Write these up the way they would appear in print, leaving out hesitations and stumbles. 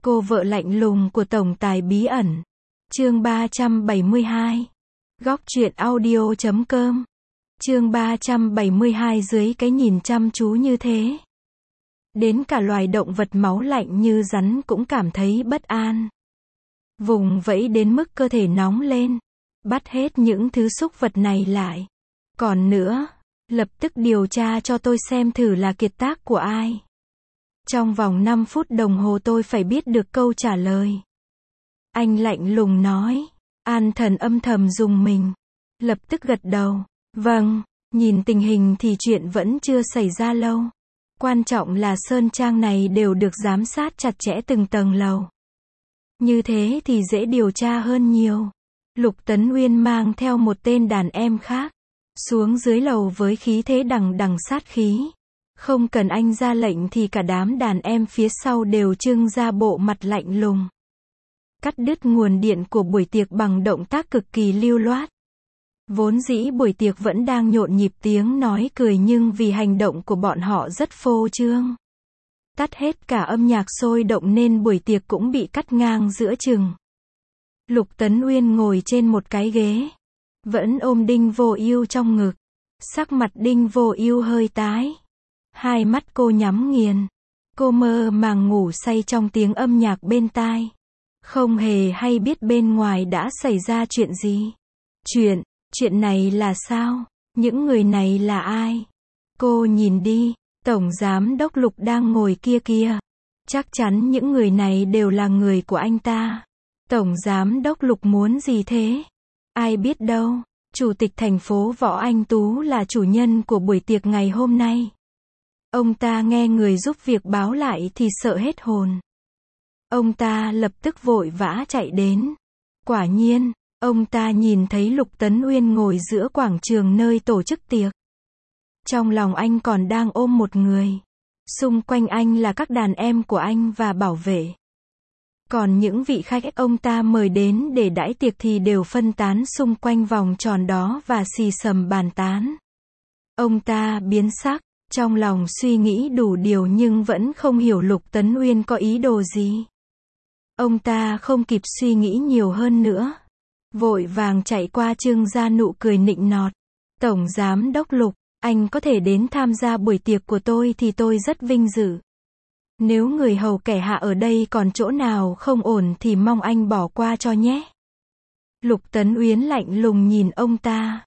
Cô vợ lạnh lùng của tổng tài bí ẩn. Chương 372. Góc truyện audio.com. Chương 372 dưới cái nhìn chăm chú như thế. Đến cả loài động vật máu lạnh như rắn cũng cảm thấy bất an. Vùng vẫy đến mức cơ thể nóng lên. Bắt hết những thứ súc vật này lại. Còn nữa, lập tức điều tra cho tôi xem thử là kiệt tác của ai. Trong vòng 5 phút đồng hồ tôi phải biết được câu trả lời. Anh lạnh lùng nói. An Thần âm thầm rùng mình. Lập tức gật đầu. Vâng, nhìn tình hình thì chuyện vẫn chưa xảy ra lâu. Quan trọng là sơn trang này đều được giám sát chặt chẽ từng tầng lầu. Như thế thì dễ điều tra hơn nhiều. Lục Tấn Uyên mang theo một tên đàn em khác. Xuống dưới lầu với khí thế đằng đằng sát khí. Không cần anh ra lệnh thì cả đám đàn em phía sau đều trưng ra bộ mặt lạnh lùng. Cắt đứt nguồn điện của buổi tiệc bằng động tác cực kỳ lưu loát. Vốn dĩ buổi tiệc vẫn đang nhộn nhịp tiếng nói cười nhưng vì hành động của bọn họ rất phô trương. Tắt hết cả âm nhạc sôi động nên buổi tiệc cũng bị cắt ngang giữa chừng. Lục Tấn Uyên ngồi trên một cái ghế. Vẫn ôm Đinh Vô Ưu trong ngực. Sắc mặt Đinh Vô Ưu hơi tái. Hai mắt cô nhắm nghiền. Cô mơ màng ngủ say trong tiếng âm nhạc bên tai. Không hề hay biết bên ngoài đã xảy ra chuyện gì. Chuyện này là sao? Những người này là ai? Cô nhìn đi, Tổng Giám Đốc Lục đang ngồi kia kìa. Chắc chắn những người này đều là người của anh ta. Tổng Giám Đốc Lục muốn gì thế? Ai biết đâu, Chủ tịch thành phố Võ Anh Tú là chủ nhân của buổi tiệc ngày hôm nay. Ông ta nghe người giúp việc báo lại thì sợ hết hồn. Ông ta lập tức vội vã chạy đến. Quả nhiên, ông ta nhìn thấy Lục Tấn Uyên ngồi giữa quảng trường nơi tổ chức tiệc. Trong lòng anh còn đang ôm một người. Xung quanh anh là các đàn em của anh và bảo vệ. Còn những vị khách ông ta mời đến để đãi tiệc thì đều phân tán xung quanh vòng tròn đó và xì xầm bàn tán. Ông ta biến sắc, trong lòng suy nghĩ đủ điều nhưng vẫn không hiểu Lục Tấn Uyên có ý đồ gì. Ông ta không kịp suy nghĩ nhiều hơn nữa. Vội vàng chạy qua trưng ra nụ cười nịnh nọt. Tổng Giám Đốc Lục, anh có thể đến tham gia buổi tiệc của tôi thì tôi rất vinh dự. Nếu người hầu kẻ hạ ở đây còn chỗ nào không ổn thì mong anh bỏ qua cho nhé. Lục Tấn Uyên lạnh lùng nhìn ông ta.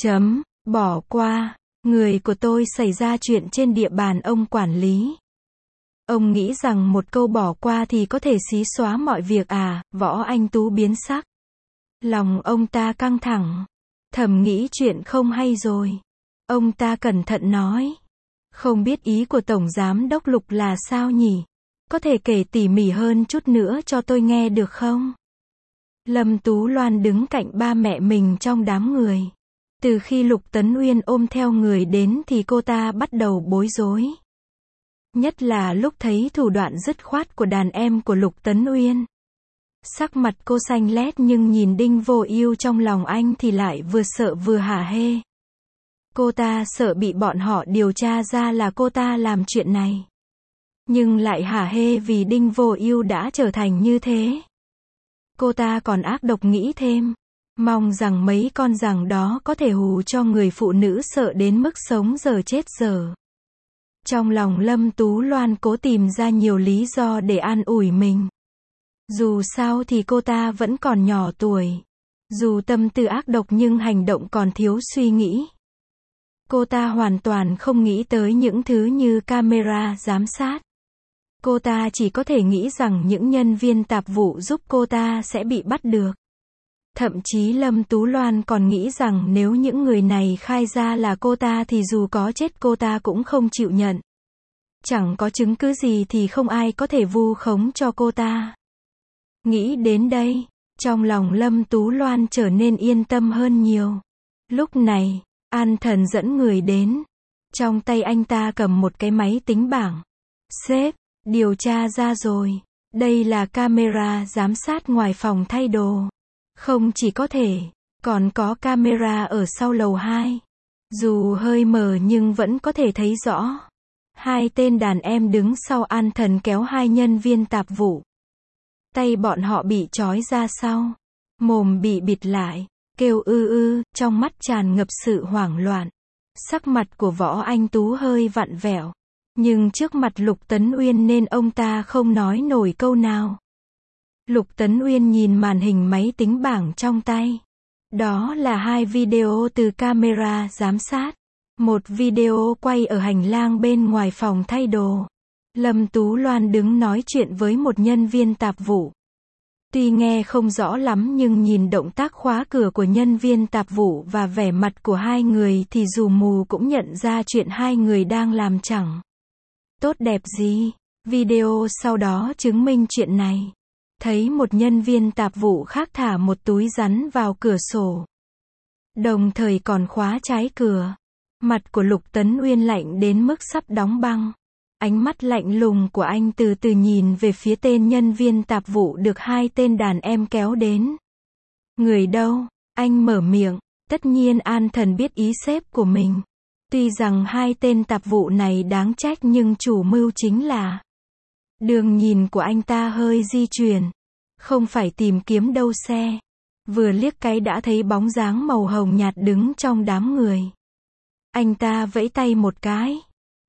Bỏ qua, người của tôi xảy ra chuyện trên địa bàn ông quản lý. Ông nghĩ rằng một câu bỏ qua thì có thể xí xóa mọi việc à? Võ Anh Tú biến sắc. Lòng ông ta căng thẳng. Thầm nghĩ chuyện không hay rồi. Ông ta cẩn thận nói. Không biết ý của Tổng Giám Đốc Lục là sao nhỉ? Có thể kể tỉ mỉ hơn chút nữa cho tôi nghe được không? Lâm Tú Loan đứng cạnh ba mẹ mình trong đám người. Từ khi Lục Tấn Uyên ôm theo người đến thì cô ta bắt đầu bối rối. Nhất là lúc thấy thủ đoạn dứt khoát của đàn em của Lục Tấn Uyên. Sắc mặt cô xanh lét nhưng nhìn Đinh Vô Ưu trong lòng anh thì lại vừa sợ vừa hả hê. Cô ta sợ bị bọn họ điều tra ra là cô ta làm chuyện này. Nhưng lại hả hê vì Đinh Vô Ưu đã trở thành như thế. Cô ta còn ác độc nghĩ thêm. Mong rằng mấy con giằng đó có thể hù cho người phụ nữ sợ đến mức sống giờ chết giờ. Trong lòng Lâm Tú Loan cố tìm ra nhiều lý do để an ủi mình. Dù sao thì cô ta vẫn còn nhỏ tuổi. Dù tâm tư ác độc nhưng hành động còn thiếu suy nghĩ. Cô ta hoàn toàn không nghĩ tới những thứ như camera giám sát. Cô ta chỉ có thể nghĩ rằng những nhân viên tạp vụ giúp cô ta sẽ bị bắt được. Thậm chí Lâm Tú Loan còn nghĩ rằng nếu những người này khai ra là cô ta thì dù có chết cô ta cũng không chịu nhận. Chẳng có chứng cứ gì thì không ai có thể vu khống cho cô ta. Nghĩ đến đây, trong lòng Lâm Tú Loan trở nên yên tâm hơn nhiều. Lúc này, An Thần dẫn người đến. Trong tay anh ta cầm một cái máy tính bảng. Sếp, điều tra ra rồi. Đây là camera giám sát ngoài phòng thay đồ. Không chỉ có thể, còn có camera ở sau lầu 2. Dù hơi mờ nhưng vẫn có thể thấy rõ. Hai tên đàn em đứng sau An Thần kéo hai nhân viên tạp vụ. tay bọn họ bị trói ra sau, mồm bị bịt lại, kêu trong mắt tràn ngập sự hoảng loạn. Sắc mặt của Võ Anh Tú hơi vặn vẹo, nhưng trước mặt Lục Tấn Uyên nên ông ta không nói nổi câu nào. Lục Tấn Uyên nhìn màn hình máy tính bảng trong tay. Đó là 2 video từ camera giám sát. Một video quay ở hành lang bên ngoài phòng thay đồ. Lâm Tú Loan đứng nói chuyện với một nhân viên tạp vụ. Tuy nghe không rõ lắm nhưng nhìn động tác khóa cửa của nhân viên tạp vụ và vẻ mặt của hai người thì dù mù cũng nhận ra chuyện hai người đang làm chẳng tốt đẹp gì. Video sau đó chứng minh chuyện này. Thấy một nhân viên tạp vụ khác thả một túi rắn vào cửa sổ, đồng thời còn khóa trái cửa. Mặt của Lục Tấn Uyên lạnh đến mức sắp đóng băng. Ánh mắt lạnh lùng của anh từ từ nhìn về phía tên nhân viên tạp vụ được 2 tên đàn em kéo đến. Người đâu? Anh mở miệng. Tất nhiên An Thần biết ý sếp của mình. Tuy rằng 2 tên tạp vụ này đáng trách nhưng chủ mưu chính là. Đường nhìn của anh ta hơi di chuyển. Không phải tìm kiếm đâu xe. Vừa liếc cái đã thấy bóng dáng màu hồng nhạt đứng trong đám người. Anh ta vẫy tay một cái.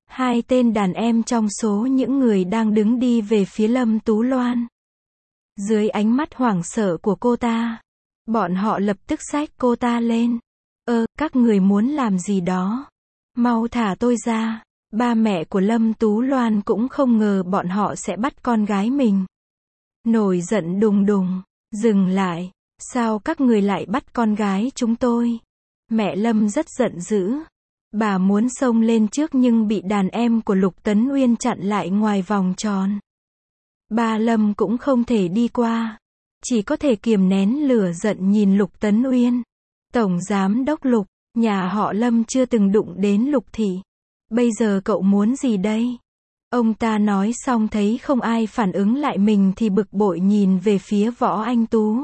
2 tên đàn em trong số những người đang đứng đi về phía Lâm Tú Loan. Dưới ánh mắt hoảng sợ của cô ta, bọn họ lập tức xách cô ta lên. Các người muốn làm gì đó? Mau thả tôi ra. Ba mẹ của Lâm Tú Loan cũng không ngờ bọn họ sẽ bắt con gái mình. Nổi giận đùng đùng. Dừng lại. Sao các người lại bắt con gái chúng tôi? Mẹ Lâm rất giận dữ. Bà muốn xông lên trước nhưng bị đàn em của Lục Tấn Uyên chặn lại ngoài vòng tròn. Ba Lâm cũng không thể đi qua. Chỉ có thể kiềm nén lửa giận nhìn Lục Tấn Uyên. Tổng giám đốc Lục, nhà họ Lâm chưa từng đụng đến Lục thị. Bây giờ cậu muốn gì đây? Ông ta nói xong thấy không ai phản ứng lại mình thì bực bội nhìn về phía Võ Anh Tú.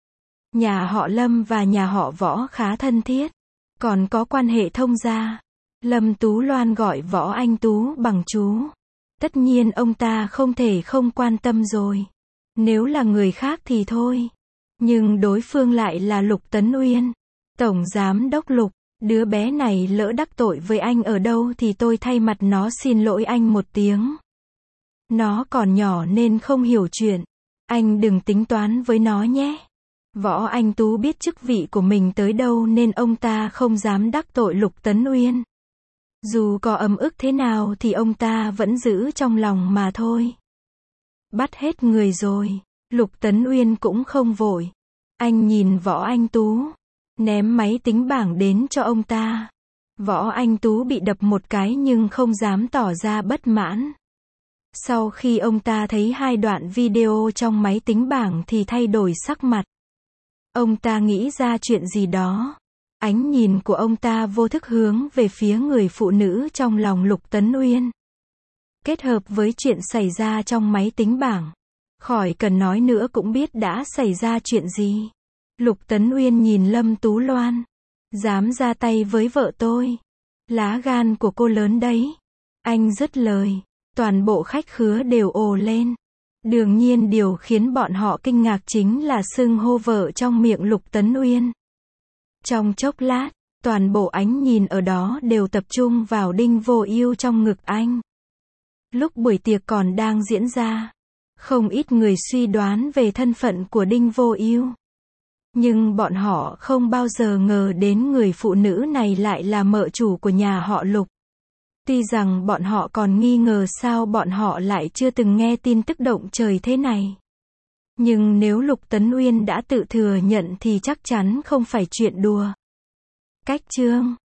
Nhà họ Lâm và nhà họ Võ khá thân thiết. Còn có quan hệ thông gia. Lâm Tú Loan gọi Võ Anh Tú bằng chú. Tất nhiên ông ta không thể không quan tâm rồi. Nếu là người khác thì thôi. Nhưng đối phương lại là Lục Tấn Uyên. Tổng giám đốc Lục, đứa bé này lỡ đắc tội với anh ở đâu thì tôi thay mặt nó xin lỗi anh một tiếng. Nó còn nhỏ nên không hiểu chuyện. Anh đừng tính toán với nó nhé. Võ Anh Tú biết chức vị của mình tới đâu nên ông ta không dám đắc tội Lục Tấn Uyên. Dù có ấm ức thế nào thì ông ta vẫn giữ trong lòng mà thôi. Bắt hết người rồi. Lục Tấn Uyên cũng không vội. Anh nhìn Võ Anh Tú. Ném máy tính bảng đến cho ông ta. Võ Anh Tú bị đập một cái nhưng không dám tỏ ra bất mãn. Sau khi ông ta thấy 2 đoạn video trong máy tính bảng thì thay đổi sắc mặt. Ông ta nghĩ ra chuyện gì đó. Ánh nhìn của ông ta vô thức hướng về phía người phụ nữ trong lòng Lục Tấn Uyên. Kết hợp với chuyện xảy ra trong máy tính bảng. Khỏi cần nói nữa cũng biết đã xảy ra chuyện gì. Lục Tấn Uyên nhìn Lâm Tú Loan. Dám ra tay với vợ tôi. Lá gan của cô lớn đấy. Anh dứt lời. Toàn bộ khách khứa đều ồ lên. Đương nhiên điều khiến bọn họ kinh ngạc chính là xưng hô vợ trong miệng Lục Tấn Uyên. Trong chốc lát, toàn bộ ánh nhìn ở đó đều tập trung vào Đinh Vô Ưu trong ngực anh. Lúc buổi tiệc còn đang diễn ra, không ít người suy đoán về thân phận của Đinh Vô Ưu. Nhưng bọn họ không bao giờ ngờ đến người phụ nữ này lại là mợ chủ của nhà họ Lục. Tuy rằng bọn họ còn nghi ngờ sao bọn họ lại chưa từng nghe tin tức động trời thế này. Nhưng nếu Lục Tấn Uyên đã tự thừa nhận thì chắc chắn không phải chuyện đùa. Cách chương